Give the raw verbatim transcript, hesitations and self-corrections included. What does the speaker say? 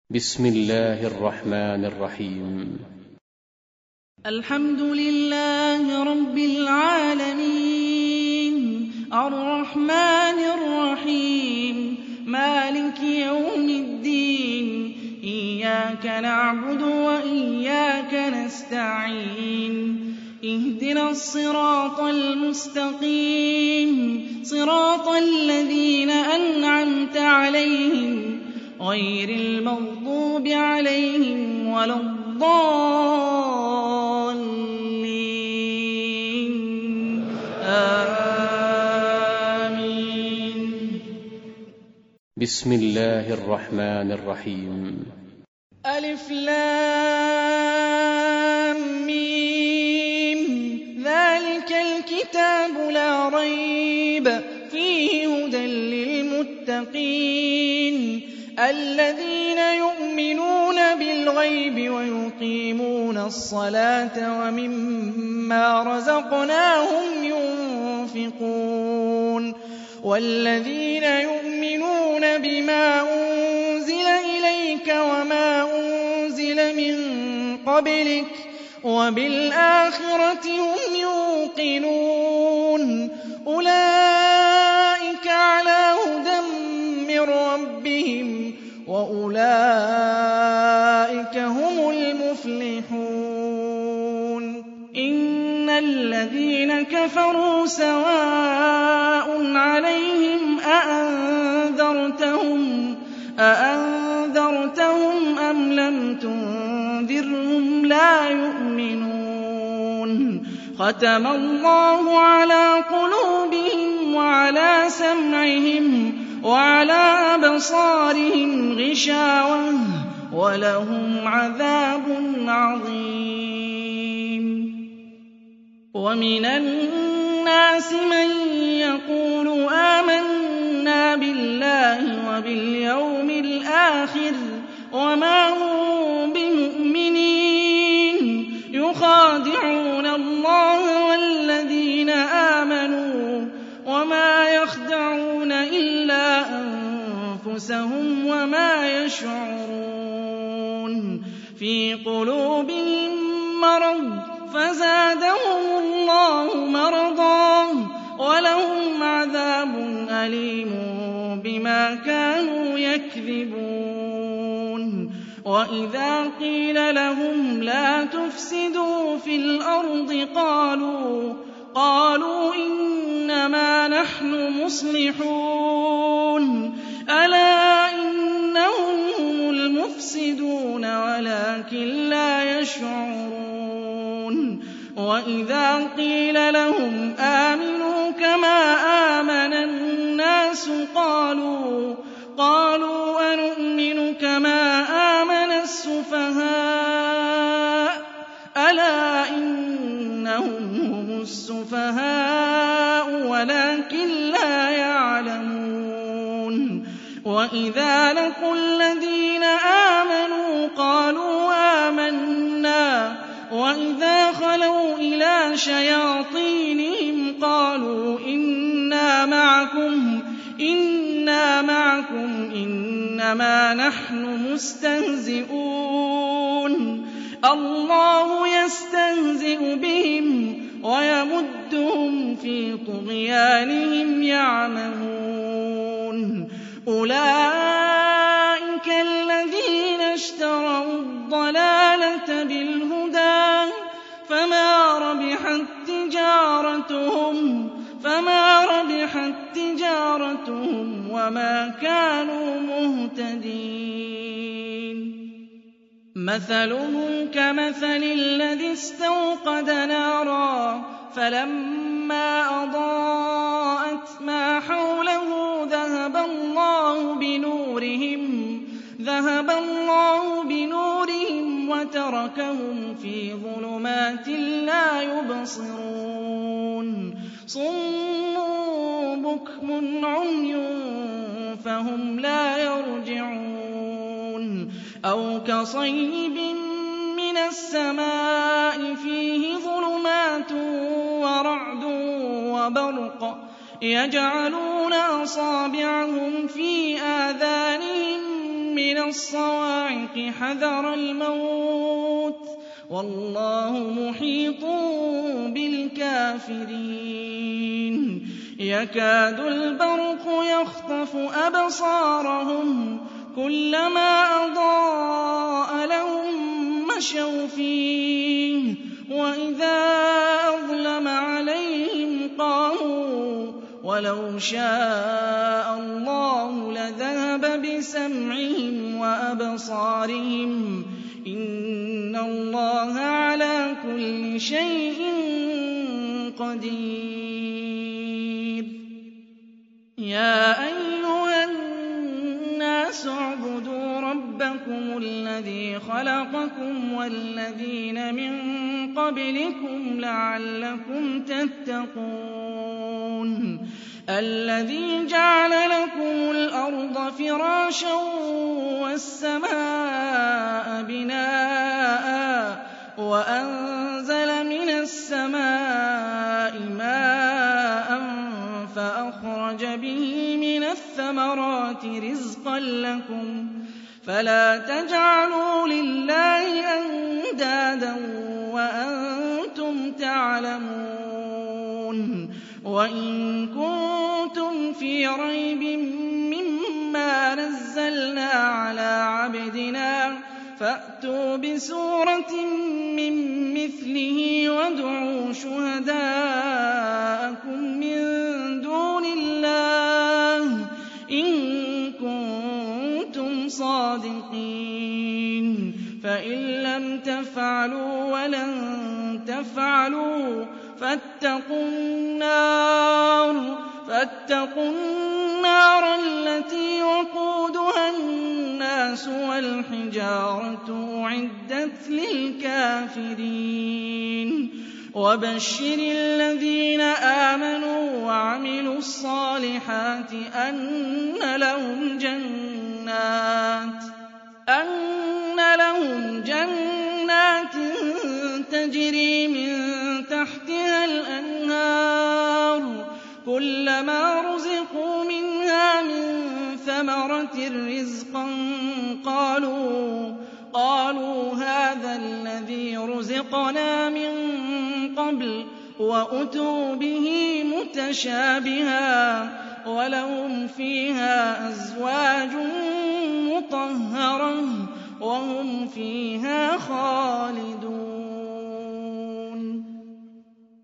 بسم الله الرحمن الرحيم. الحمد لله رب العالمين الرحمن الرحيم مالك يوم الدين إياك نعبد وإياك نستعين اهدنا الصراط المستقيم صراط الذين أنعمت عليهم غير المغضوب عليهم ولا الضالين آمين. بسم الله الرحمن الرحيم. ألف لام ميم ذلك الكتاب لا ريب فيه هدى للمتقين الذين يؤمنون بالغيب ويقيمون الصلاة ومما رزقناهم ينفقون والذين يؤمنون بما أنزل إليك وما أنزل من قبلك وبالآخرة هم يوقنون أولئك على هدى من ربهم وأولئك هم المفلحون. إن الذين كفروا سواء عليهم أأنذرتهم أأنذرتهم أم لم تنذرهم لا يؤمنون. ختم الله على قلوبهم وعلى سمعهم وعلى أبصارهم غشاوة ولهم عذاب عظيم. ومن الناس من يقول آمنا بالله وباليوم الآخر وما هم بمؤمنين يخادعون الله والذين آمنوا وما يخدعون إلا أنفسهم وما يشعرون. في قلوبهم مرض فزادهم الله مرضا ولهم عذاب أليم بما كانوا يكذبون. وإذا قيل لهم لا تفسدوا في الأرض قالوا قالوا إنما نحن مصلحون ألا إنهم هم المفسدون ولكن لا يشعرون. وإذا قيل لهم آمنوا كما آمن الناس قالوا قالوا أنؤمن كما آمن السفهاء ألا إنهم هم السفهاء ولكن لا يعلمون. وإذا لقوا الذين آمنوا قالوا آمنا وإذا خلوا إلى شياطينهم قالوا إنا معكم إنا معكم إنما نحن مستهزئون. الله يستهزئ بهم ويمدهم في طغيانهم يعمهون. أولئك الذين اشتروا الضلالة بالهدى فما ربحت تجارتهم فما ربحت تجارتهم وما كانوا مهتدين. مثلهم كمثل الذي استوقد نارا فلما أضاءت ما حوله ذهب الله بنورهم ذهب الله بنورهم وتركهم في ظلمات لا يبصرون. صم بكم عمي فهم لا يرجعون. أو كصيب من السماء فيه ظلمات ورعد وبرق يجعلون أصابعهم في آذانهم من من الصواعق حذر الموت والله محيط بالكافرين يكاد البرق يخطف أبصارهم كلما أضاء لهم مشوا فيه وإذا أظلم عليهم قاموا ولو شاء الله لذهب بسمعهم وأبصارهم إن الله على كل شيء قدير يا أيها الناس اعبدوا ربكم الذي خلقكم والذين من قبلكم لعلكم تتقون الذي جعل لكم الأرض فراشا والسماء بناء وأنزل من السماء ماء فأخرج به من الثمرات رزقا لكم فلا تجعلوا لله أندادا وأنتم تعلمون وإن كنتم في ريب مما نزلنا على عبدنا فأتوا بسورة من مثله وادعوا شهداءكم من دون الله إن كنتم صادقين فإن لم تفعلوا ولن تفعلوا فاتقوا النار فاتقوا النار التي وقودها الناس والحجارة أعدت للكافرين وبشر الذين آمنوا وعملوا الصالحات أن لهم جنات أن لهم جنات تجري من تحتها الأنهار كلما رزقوا منها من ثمرة رزقا قالوا قالوا هذا الذي رزقنا من قبل وأتوا به متشابها ولهم فيها أزواج مطهرة وهم فيها خالدون